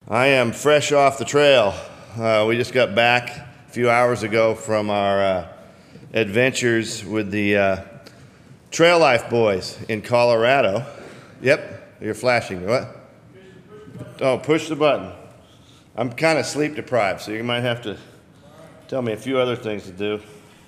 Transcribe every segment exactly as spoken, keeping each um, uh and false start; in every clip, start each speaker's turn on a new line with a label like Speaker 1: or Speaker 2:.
Speaker 1: I am fresh off the trail. Uh, we just got back a few hours ago from our uh, adventures with the uh, Trail Life Boys in Colorado. Yep, you're flashing. What? Oh, push the button. I'm kind of sleep deprived, so you might have to tell me a few other things to do.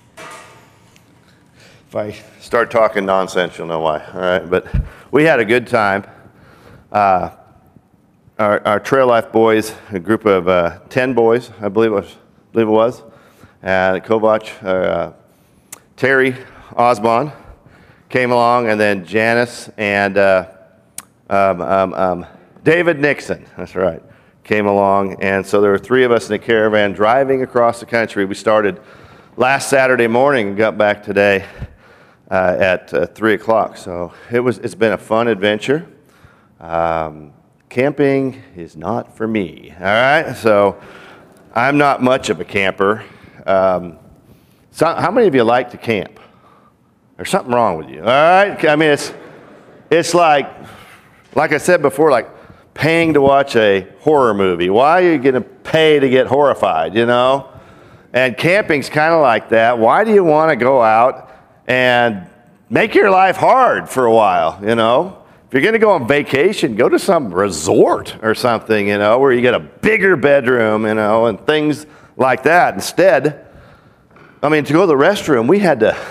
Speaker 1: If I start talking nonsense, you'll know why. All right, but we had a good time. Uh, Our, our Trail Life Boys, a group of uh, ten boys, I believe it was, believe it was, and Kovach, uh, Terry Osbon came along, and then Janice and uh, um, um, um, David Nixon, that's right, came along. And so there were three of us in a caravan driving across the country. We started last Saturday morning and got back today uh, at uh, three o'clock. So it was, it's been a fun adventure. Um, Camping is not for me, all right? So I'm not much of a camper. Um, so how many of you like to camp? There's something wrong with you, all right? I mean, it's, it's like, like I said before, like paying to watch a horror movie. Why are you going to pay to get horrified, you know? And camping's kind of like that. Why do you want to go out and make your life hard for a while, you know? If you're going to go on vacation, go to some resort or something, you know, where you get a bigger bedroom, you know, and things like that. Instead, I mean, to go to the restroom, we had to,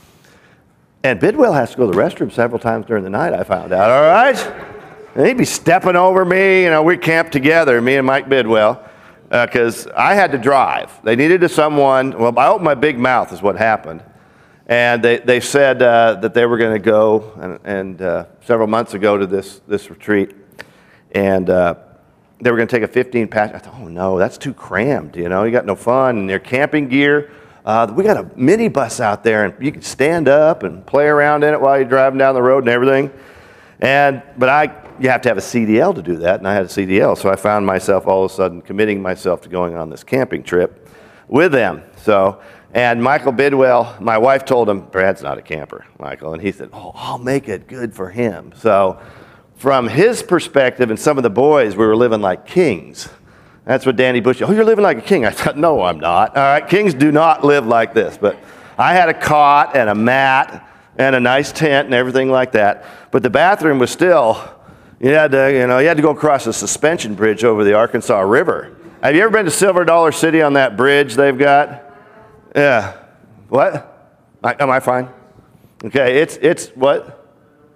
Speaker 1: and Bidwell has to go to the restroom several times during the night, I found out, all right? And he'd be stepping over me, you know, we camped together, me and Mike Bidwell, because uh, I had to drive. They needed someone, well, I opened my big mouth is what happened. And they, they said uh, that they were going to go, and, and uh, several months ago to this, this retreat, and uh, they were going to take a fifteen pass. I thought, oh no, that's too crammed, you know, you got no fun. And their camping gear, uh, we got a minibus out there, and you can stand up and play around in it while you're driving down the road and everything. And, but I, you have to have a C D L to do that, and I had a C D L, so I found myself all of a sudden committing myself to going on this camping trip with them. So. And Michael Bidwell, my wife told him, Brad's not a camper, Michael. And he said, oh, I'll make it good for him. So from his perspective and some of the boys, we were living like kings. That's what Danny Bush, oh, you're living like a king. I thought, no, I'm not. All right, kings do not live like this. But I had a cot and a mat and a nice tent and everything like that. But the bathroom was still, you had to, you know, you had to go across a suspension bridge over the Arkansas River. Have you ever been to Silver Dollar City on that bridge they've got? Yeah. What? Am I fine? Okay, it's, it's what?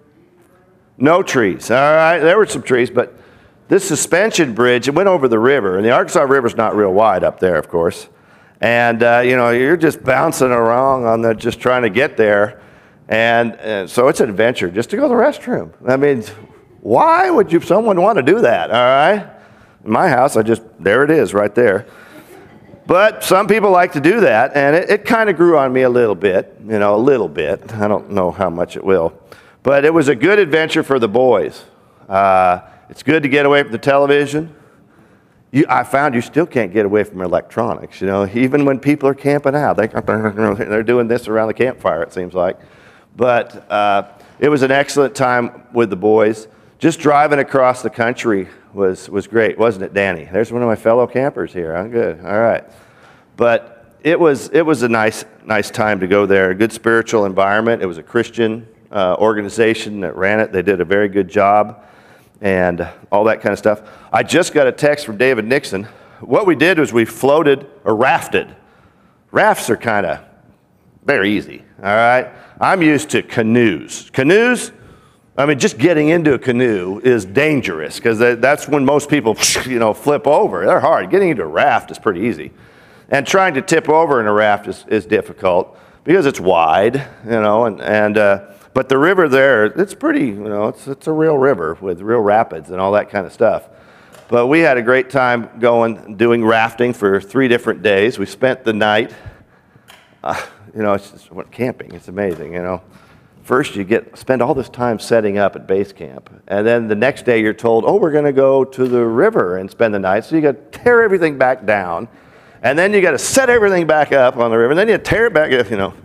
Speaker 1: No trees. All right, there were some trees, but this suspension bridge, it went over the river, and the Arkansas River's not real wide up there, of course. And, uh, you know, you're just bouncing around on the, just trying to get there. And, and so it's an adventure just to go to the restroom. I mean, why would you, someone want to do that, all right? In my house, I just, there it is right there. But some people like to do that, and it, it kind of grew on me a little bit, you know, a little bit. I don't know how much it will. But it was a good adventure for the boys. Uh, it's good to get away from the television. You, I found you still can't get away from electronics, you know, even when people are camping out. They, they're doing this around the campfire, it seems like. But uh, it was an excellent time with the boys. Just driving across the country was, was great, wasn't it, Danny? There's one of my fellow campers here. I'm good. All right. But it was, it was a nice, nice time to go there. A good spiritual environment. It was a Christian uh, organization that ran it. They did a very good job and all that kind of stuff. I just got a text from David Nixon. What we did was we floated or rafted. Rafts are kind of very easy, all right? I'm used to canoes. Canoes, I mean, just getting into a canoe is dangerous because that's when most people, you know, flip over. They're hard. Getting into a raft is pretty easy. And trying to tip over in a raft is, is difficult because it's wide, you know, and, and uh, but the river there, it's pretty, you know, it's, it's a real river with real rapids and all that kind of stuff. But we had a great time going, doing rafting for three different days. We spent the night, uh, you know, it's just what, camping. It's amazing, you know. First, you get spend all this time setting up at base camp, and then the next day you're told, oh, we're going to go to the river and spend the night. So you got to tear everything back down, and then you got to set everything back up on the river, and then you tear it back up, you know.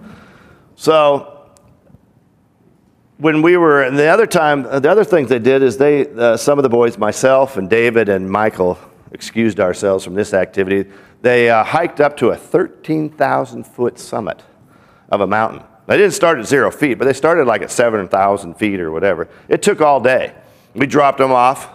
Speaker 1: So when we were, and the other time, the other things they did is they, uh, some of the boys, myself and David and Michael excused ourselves from this activity. They uh, hiked up to a thirteen thousand foot summit of a mountain. They didn't start at zero feet, but they started like at seven thousand feet or whatever. It took all day. We dropped them off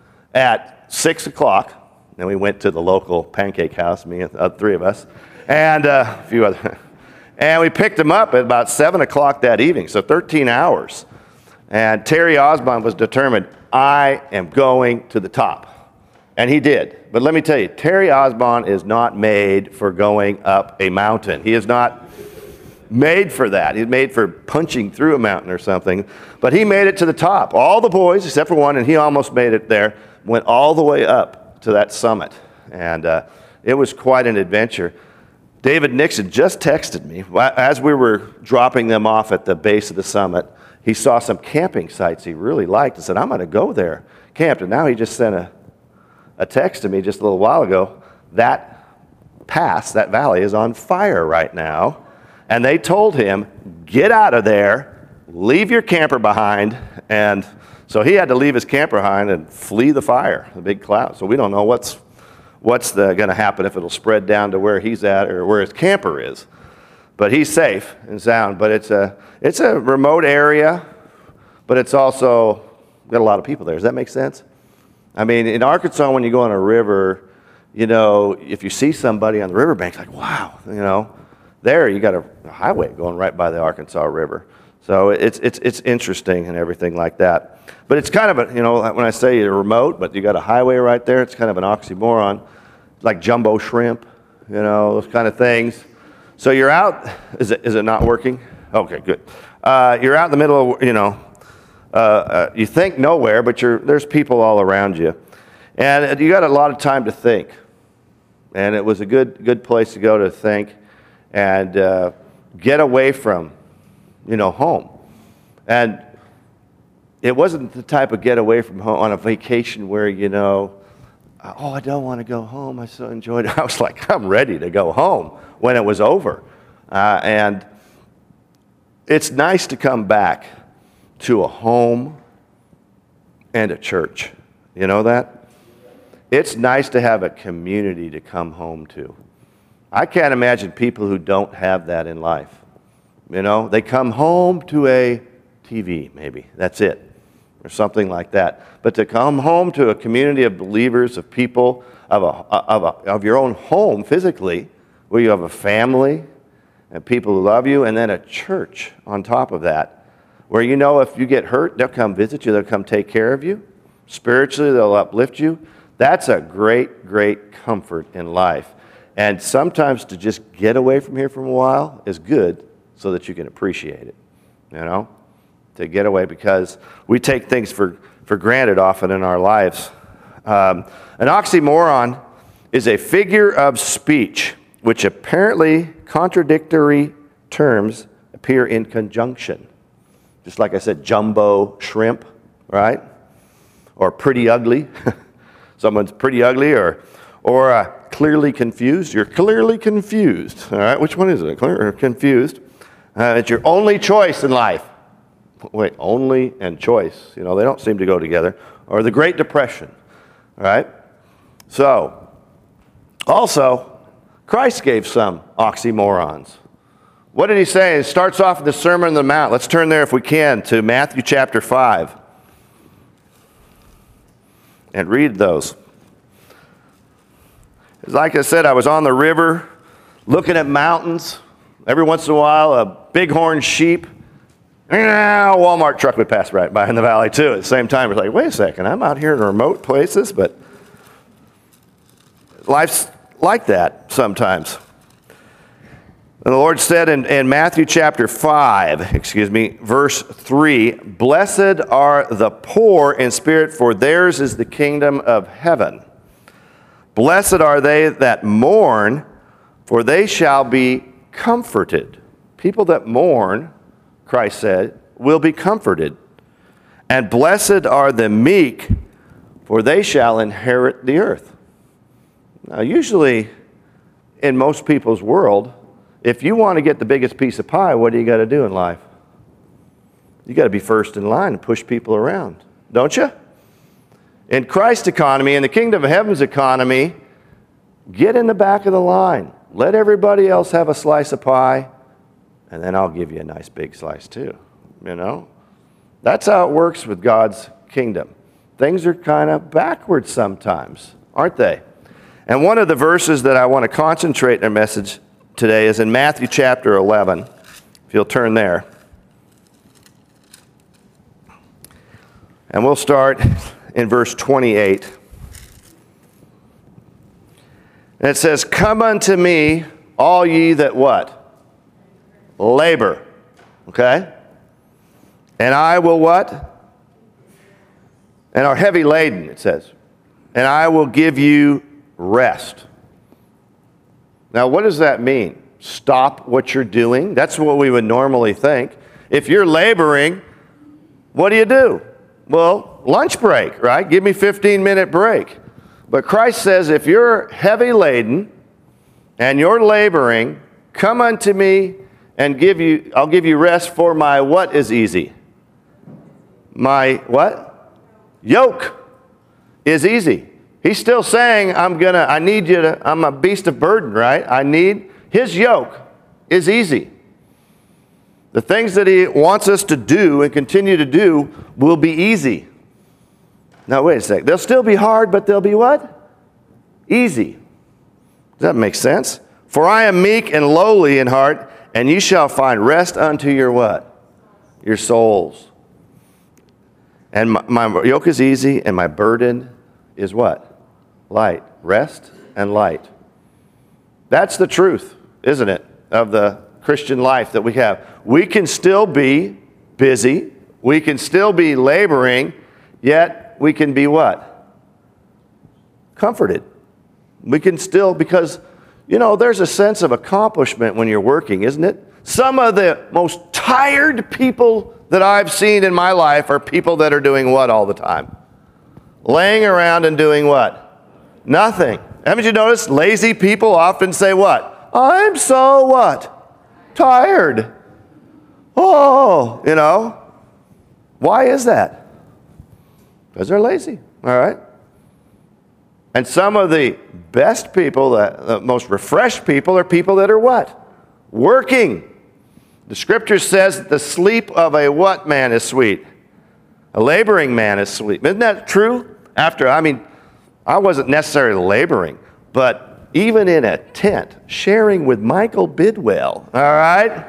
Speaker 1: at six o'clock. Then we went to the local pancake house, me and the three of us, and uh, a few other. And we picked them up at about seven o'clock that evening, so thirteen hours. And Terry Osborne was determined, I am going to the top. And he did. But let me tell you, Terry Osborne is not made for going up a mountain. He is not made for that. He's made for punching through a mountain or something. But he made it to the top. All the boys, except for one, and he almost made it there, went all the way up to that summit. And uh, it was quite an adventure. David Nixon just texted me as we were dropping them off at the base of the summit. He saw some camping sites he really liked and said, I'm going to go there, camped. And now he just sent a, a text to me just a little while ago. That pass, that valley, is on fire right now. And they told him, get out of there, leave your camper behind. And so he had to leave his camper behind and flee the fire, the big cloud. So we don't know what's what's going to happen, if it'll spread down to where he's at or where his camper is. But he's safe and sound. But it's a, it's a remote area, but it's also got a lot of people there. Does that make sense? I mean, in Arkansas, when you go on a river, you know, if you see somebody on the riverbank, it's like, wow, you know. There, you got a, a highway going right by the Arkansas River. So it's, it's, it's interesting and everything like that. But it's kind of a, you know, when I say you're remote, but you got a highway right there, it's kind of an oxymoron. Like jumbo shrimp, you know, those kind of things. So you're out, is it, is it not working? Okay, good. Uh, you're out in the middle of, you know, uh, uh, you think nowhere, but you're, there's people all around you. And you got a lot of time to think. And it was a good, good place to go to think and uh, get away from, you know, home. And it wasn't the type of get away from home on a vacation where, you know, oh, I don't want to go home. I so enjoyed it. I was like, I'm ready to go home when it was over. Uh, and it's nice to come back to a home and a church. You know that? It's nice to have a community to come home to. I can't imagine people who don't have that in life. You know, they come home to a T V, maybe. That's it. Or something like that. But to come home to a community of believers, of people, of, a, of, a, of your own home physically, where you have a family and people who love you, and then a church on top of that, where you know if you get hurt, they'll come visit you, they'll come take care of you. Spiritually, they'll uplift you. That's a great, great comfort in life. And sometimes to just get away from here for a while is good so that you can appreciate it, you know, to get away, because we take things for, for granted often in our lives. Um, an oxymoron is a figure of speech which apparently contradictory terms appear in conjunction. Just like I said, jumbo shrimp, right? Or pretty ugly. Someone's pretty ugly, or, or uh, clearly confused. You're clearly confused. All right, which one is it? Clear or confused? Uh, it's your only choice in life. Wait, only and choice. You know, they don't seem to go together. Or the Great Depression. All right? So, also, Christ gave some oxymorons. What did he say? It starts off with the Sermon on the Mount. Let's turn there if we can to Matthew chapter five. And read those. Like I said, I was on the river looking at mountains. Every once in a while, a bighorn sheep. A Walmart truck would pass right by in the valley, too. At the same time, it's like, wait a second, I'm out here in remote places, but life's like that sometimes. And the Lord said in, in Matthew chapter five, excuse me, verse three, "Blessed are the poor in spirit, for theirs is the kingdom of heaven. Blessed are they that mourn, for they shall be comforted." People that mourn, Christ said, will be comforted. "And blessed are the meek, for they shall inherit the earth." Now, usually in most people's world, if you want to get the biggest piece of pie, what do you got to do in life? You got to be first in line and push people around, don't you? In Christ's economy, in the kingdom of heaven's economy, get in the back of the line. Let everybody else have a slice of pie, and then I'll give you a nice big slice too, you know? That's how it works with God's kingdom. Things are kind of backwards sometimes, aren't they? And one of the verses that I want to concentrate in our message today is in Matthew chapter eleven, if you'll turn there. And we'll start in verse twenty-eight. And it says, "Come unto me, all ye that" what? Labor. Okay? "And I will" what? "And are heavy laden," it says. "And I will give you rest." Now, what does that mean? Stop what you're doing? That's what we would normally think. If you're laboring, what do you do? Well, lunch break, right? Give me a fifteen minute break. But Christ says, if you're heavy laden and you're laboring, come unto me and give you, I'll give you rest, for my what is easy? My what? Yoke is easy. He's still saying, I'm gonna, I need you to, I'm a beast of burden, right? I need, his yoke is easy. The things that he wants us to do and continue to do will be easy. Now, wait a sec. They'll still be hard, but they'll be what? Easy. Does that make sense? "For I am meek and lowly in heart, and ye shall find rest unto your" what? Your souls. "And my, my yoke is easy, and my burden is" what? Light. Rest and light. That's the truth, isn't it, of the Christian life that we have. We can still be busy. We can still be laboring, yet we can be what? Comforted. We can still, because, you know, there's a sense of accomplishment when you're working, isn't it? Some of the most tired people that I've seen in my life are people that are doing what all the time? Laying around and doing what? Nothing. Haven't you noticed lazy people often say what? I'm so what? Tired. Oh, you know. Why is that? Because they're lazy, all right? And some of the best people, the, the most refreshed people are people that are what? Working. The scripture says that the sleep of a what man is sweet? A laboring man is sweet. Isn't that true? After, I mean, I wasn't necessarily laboring, but even in a tent, sharing with Michael Bidwell, all right?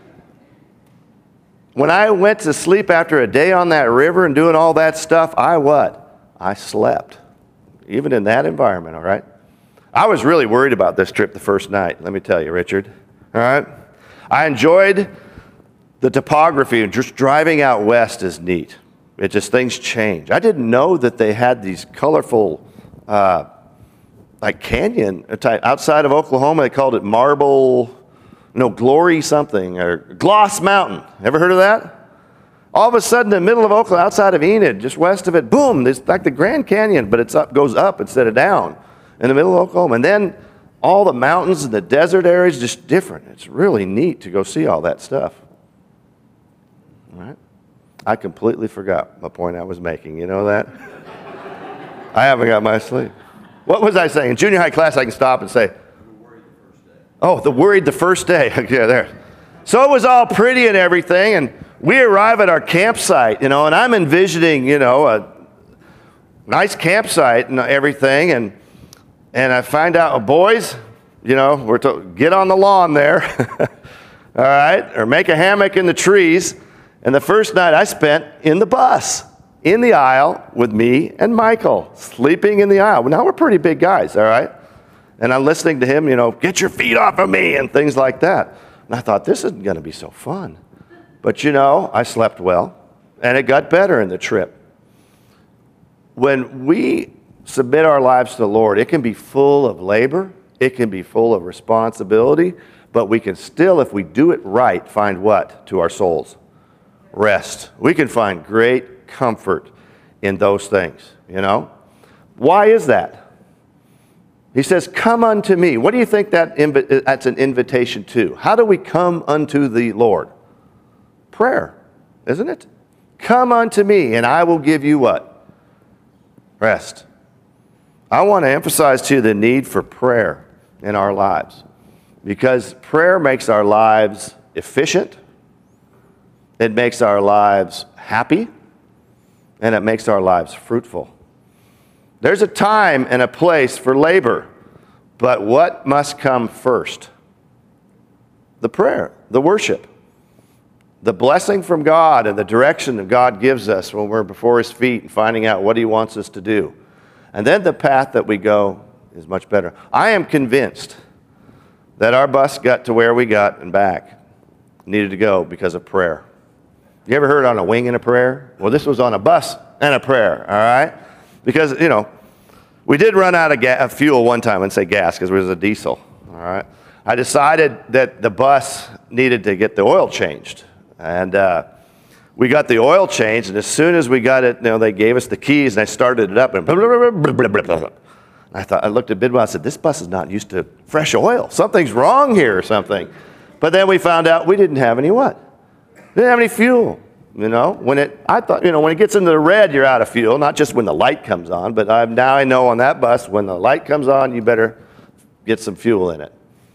Speaker 1: When I went to sleep after a day on that river and doing all that stuff, I what? I slept. Even in that environment, all right? I was really worried about this trip the first night, let me tell you, Richard, all right? I enjoyed the topography, and just driving out west is neat. It just, things change. I didn't know that they had these colorful, uh, like canyon, type, outside of Oklahoma, they called it Marble, no, Glory something, or Gloss Mountain. Ever heard of that? All of a sudden, in the middle of Oklahoma, outside of Enid, just west of it, boom, it's like the Grand Canyon, but it up, goes up instead of down in the middle of Oklahoma. And then all the mountains and the desert areas, just different. It's really neat to go see all that stuff. All right? I completely forgot my point I was making. You know that? I haven't got my sleep. What was I saying? In junior high class, I can stop and say, oh, the worried the first day. Yeah, there. So it was all pretty and everything, and we arrive at our campsite, you know, and I'm envisioning, you know, a nice campsite and everything, and and I find out, oh, boys, you know, we're to get on the lawn there, all right, or make a hammock in the trees. And the first night I spent in the bus, in the aisle with me and Michael, sleeping in the aisle. Now we're pretty big guys, all right? And I'm listening to him, you know, get your feet off of me and things like that. And I thought, this isn't going to be so fun. But, you know, I slept well, and it got better in the trip. When we submit our lives to the Lord, it can be full of labor. It can be full of responsibility. But we can still, if we do it right, find what to our souls? Rest. We can find great comfort in those things, you know? Why is that? He says, come unto me. What do you think that invi- that's an invitation to? How do we come unto the Lord? Prayer, isn't it? Come unto me, and I will give you what? Rest. I want to emphasize to you the need for prayer in our lives, because prayer makes our lives efficient, it makes our lives happy, and it makes our lives fruitful. There's a time and a place for labor, but what must come first? The prayer, the worship, the blessing from God and the direction that God gives us when we're before His feet and finding out what He wants us to do. And then the path that we go is much better. I am convinced that our bus got to where we got and back, needed to go because of prayer. You ever heard on a wing and a prayer? Well, this was on a bus and a prayer, all right? Because, you know, we did run out of, ga- of fuel one time, and say gas, because it was a diesel, all right? I decided that the bus needed to get the oil changed. And uh, we got the oil changed, and as soon as we got it, you know, they gave us the keys, and I started it up, and blah, blah, blah, blah, blah, blah, blah. I thought, I looked at Bidwell, I said, this bus is not used to fresh oil. Something's wrong here or something. But then we found out we didn't have any what? We didn't have any fuel. You know, when it, I thought, you know, when it gets into the red, you're out of fuel, not just when the light comes on, but I'm, now I know on that bus, when the light comes on, you better get some fuel in it.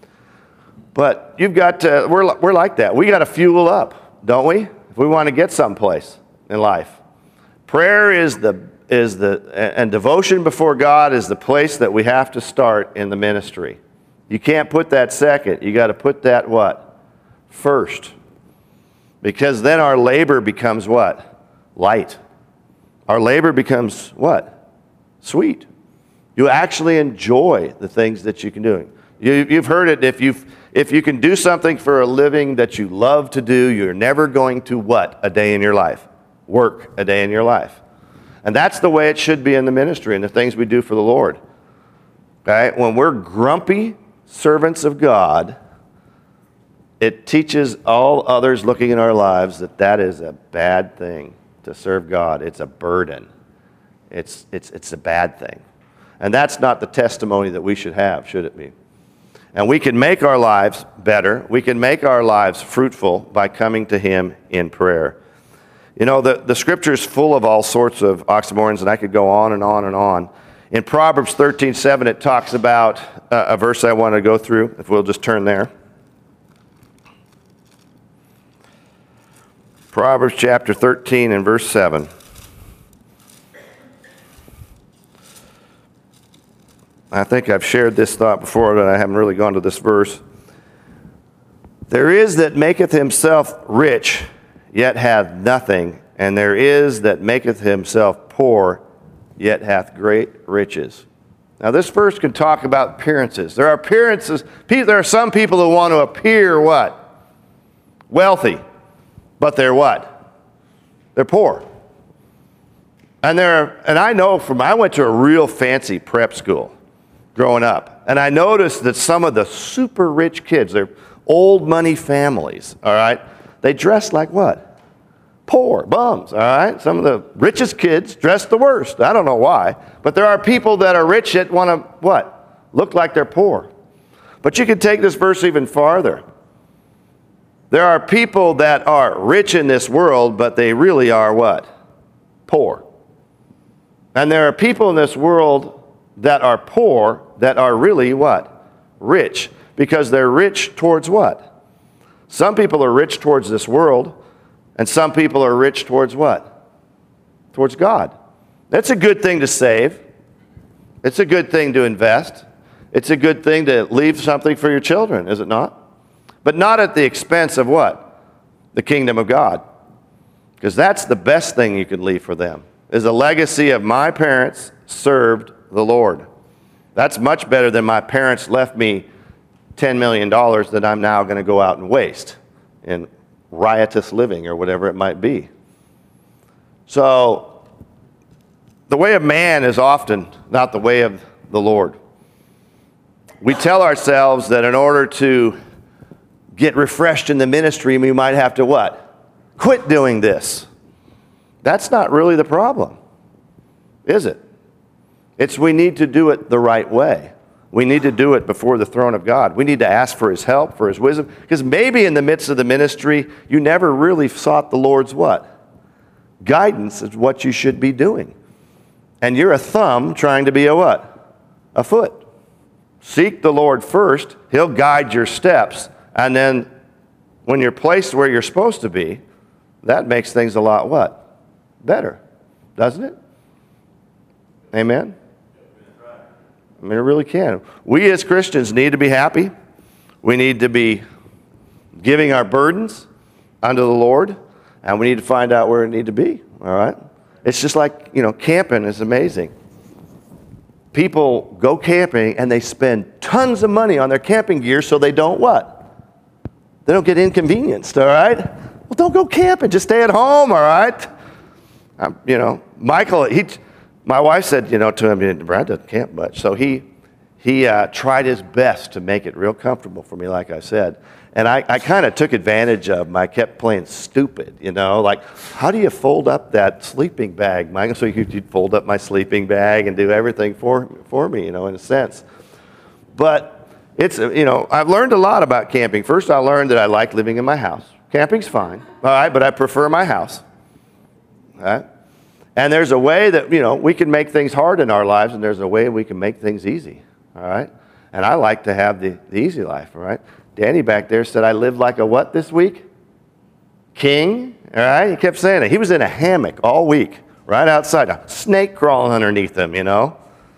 Speaker 1: But you've got to, we're, we're like that. We got to fuel up, don't we? If we want to get someplace in life. Prayer is the, is the, and devotion before God is the place that we have to start in the ministry. You can't put that second. You got to put that what? First. Because then our labor becomes what? Light. Our labor becomes what? Sweet. You actually enjoy the things that you can do. You, you've heard it, if, you've, if you can do something for a living that you love to do, you're never going to what? A day in your life. Work a day in your life. And that's the way it should be in the ministry and the things we do for the Lord. Okay? When we're grumpy servants of God, it teaches all others looking in our lives that that is a bad thing to serve God. It's a burden. It's, it's, it's a bad thing. And that's not the testimony that we should have, should it be? And we can make our lives better. We can make our lives fruitful by coming to Him in prayer. You know, the, the Scripture is full of all sorts of oxymorons, and I could go on and on and on. In Proverbs thirteen seven, it talks about uh, a verse I want to go through, if we'll just turn there. Proverbs chapter thirteen and verse seven. I think I've shared this thought before, but I haven't really gone to this verse. There is that maketh himself rich, yet hath nothing, and there is that maketh himself poor, yet hath great riches. Now this verse can talk about appearances. There are appearances, there are some people who want to appear what? Wealthy. But they're what? They're poor. And they're, and I know from, I went to a real fancy prep school growing up. And I noticed that some of the super rich kids, they're old money families, all right? They dress like what? Poor, bums, all right? Some of the richest kids dress the worst. I don't know why. But there are people that are rich that want to, what? Look like they're poor. But you can take this verse even farther. There are people that are rich in this world, but they really are what? Poor. And there are people in this world that are poor that are really what? Rich. Because they're rich towards what? Some people are rich towards this world, and some people are rich towards what? Towards God. That's a good thing to save. It's a good thing to invest. It's a good thing to leave something for your children, is it not? But not at the expense of what? The kingdom of God. Because that's the best thing you can leave for them, is a legacy of my parents served the Lord. That's much better than my parents left me ten million dollars that I'm now going to go out and waste in riotous living or whatever it might be. So, the way of man is often not the way of the Lord. We tell ourselves that in order to get refreshed in the ministry, we might have to what? Quit doing this. That's not really the problem, is it? It's we need to do it the right way. We need to do it before the throne of God. We need to ask for His help, for His wisdom, because maybe in the midst of the ministry, you never really sought the Lord's what? Guidance is what you should be doing. and you're a thumb trying to be a what? A foot. Seek the Lord first. He'll guide your steps. And then when you're placed where you're supposed to be, that makes things a lot what? Better. Doesn't it? Amen? I mean, it really can. We as Christians need to be happy. We need to be giving our burdens unto the Lord. And we need to find out where we need to be. All right? It's just like, you know, camping is amazing. People go camping and they spend tons of money on their camping gear so they don't what? They don't get inconvenienced, all right? Well, don't go camping. Just stay at home, all right? Um, you know, Michael, he, my wife said, you know, to him, Brad doesn't camp much. So he, he uh, tried his best to make it real comfortable for me, like I said. And I, I kind of took advantage of him. I kept playing stupid, you know, like, how do you fold up that sleeping bag, Michael? So you'd fold up my sleeping bag and do everything for, for me, you know, in a sense. But it's, you know, I've learned a lot about camping. First, I learned that I like living in my house. Camping's fine, all right, but I prefer my house, all right? And there's a way that, you know, we can make things hard in our lives, and there's a way we can make things easy, all right? And I like to have the, the easy life, all right? Danny back there said, I lived like a what this week? King, all right? He kept saying it. He was in a hammock all week, right outside, a snake crawling underneath him, you know?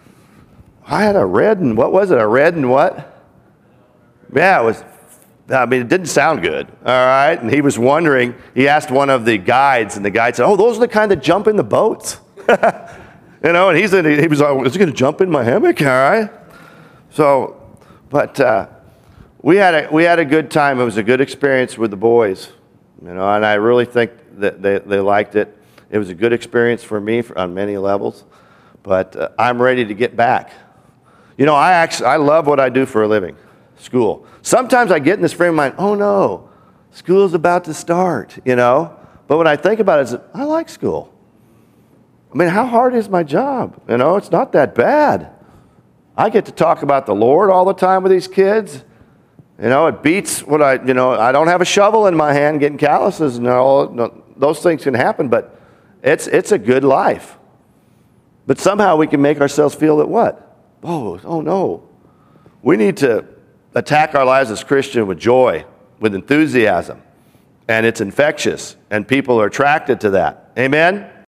Speaker 1: I had a red and, what was it, a red and what? Yeah, it was, I mean, it didn't sound good, all right? And he was wondering, he asked one of the guides, and the guide said, oh, those are the kind that jump in the boats. You know, and he's in, he was like, is he going to jump in my hammock, all right? So, but uh, we had a we had a good time. It was a good experience with the boys, you know, and I really think that they, they liked it. It was a good experience for me for, on many levels, but uh, I'm ready to get back. You know, I actually, I love what I do for a living, school. Sometimes I get in this frame of mind, oh no, school's about to start, you know, but when I think about it, it's, I like school. I mean, how hard is my job? You know, it's not that bad. I get to talk about the Lord all the time with these kids. You know, it beats what I, you know, I don't have a shovel in my hand getting calluses and all. No, those things can happen, but it's, it's a good life. But somehow we can make ourselves feel that what? Oh, oh no. We need to attack our lives as Christians with joy, with enthusiasm. And it's infectious, and people are attracted to that. Amen?